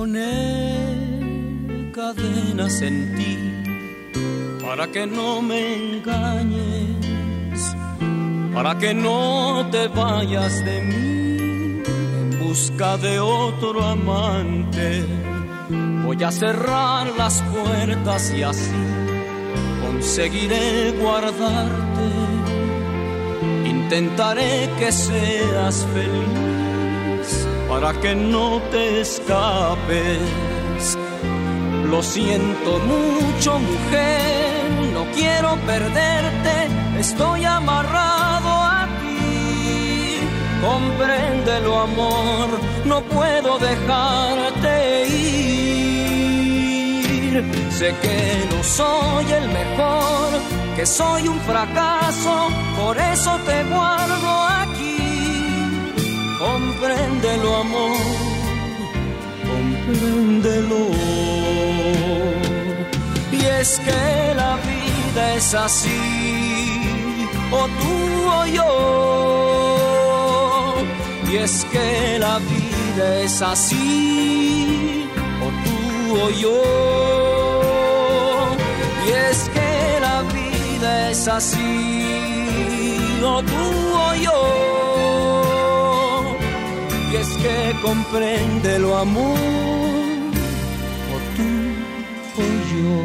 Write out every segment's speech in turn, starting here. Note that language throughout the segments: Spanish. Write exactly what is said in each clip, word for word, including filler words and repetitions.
poner cadenas en ti para que no me engañes, para que no te vayas de mí en busca de otro amante. Voy a cerrar las puertas y así conseguiré guardarte. Intentaré que seas feliz para que no te escapes. Lo siento mucho, mujer, no quiero perderte, estoy amarrado a ti. Compréndelo, amor, no puedo dejarte ir. Sé que no soy el mejor, que soy un fracaso, por eso te guardo aquí. Compréndelo, amor, compréndelo. Y es que la vida es así, o tú o yo. Y es que la vida es así, o tú o yo. Y es que la vida es así, o tú o yo. Y es que compréndelo, amor, o tú o yo.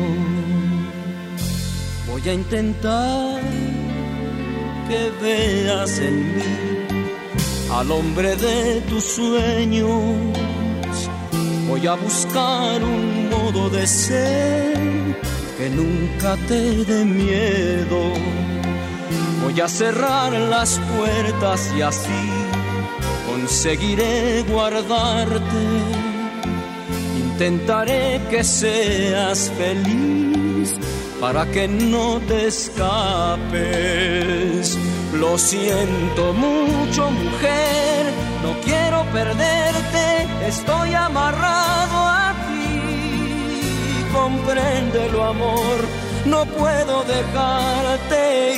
Voy a intentar que veas en mí al hombre de tus sueños. Voy a buscar un modo de ser que nunca te dé miedo. Voy a cerrar las puertas y así conseguiré guardarte. Intentaré que seas feliz para que no te escapes. Lo siento mucho, mujer, no quiero perderte, estoy amarrado a ti. Compréndelo, amor, no puedo dejarte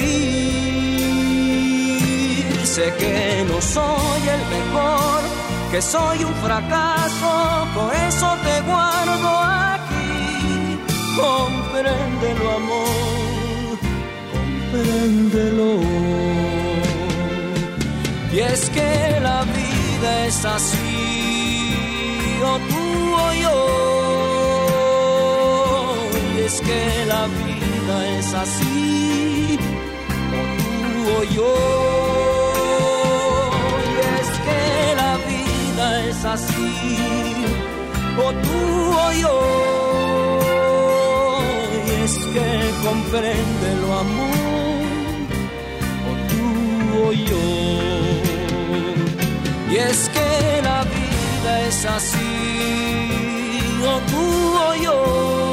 ir. Sé que no soy el mejor, que soy un fracaso, por eso te guardo aquí. Compréndelo, amor, compréndelo. Y es que la vida es así, o tú o yo. Y es que la vida es así, o tú o yo. Y es que la vida es así, o tú o yo. Y es que compréndelo, amor, o tú o yo. Y es que la vida es así, o tú o yo.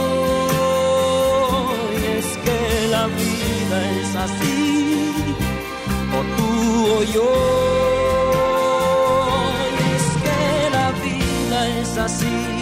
Y es que la vida es así, o tú o yo. Y es que la vida es así,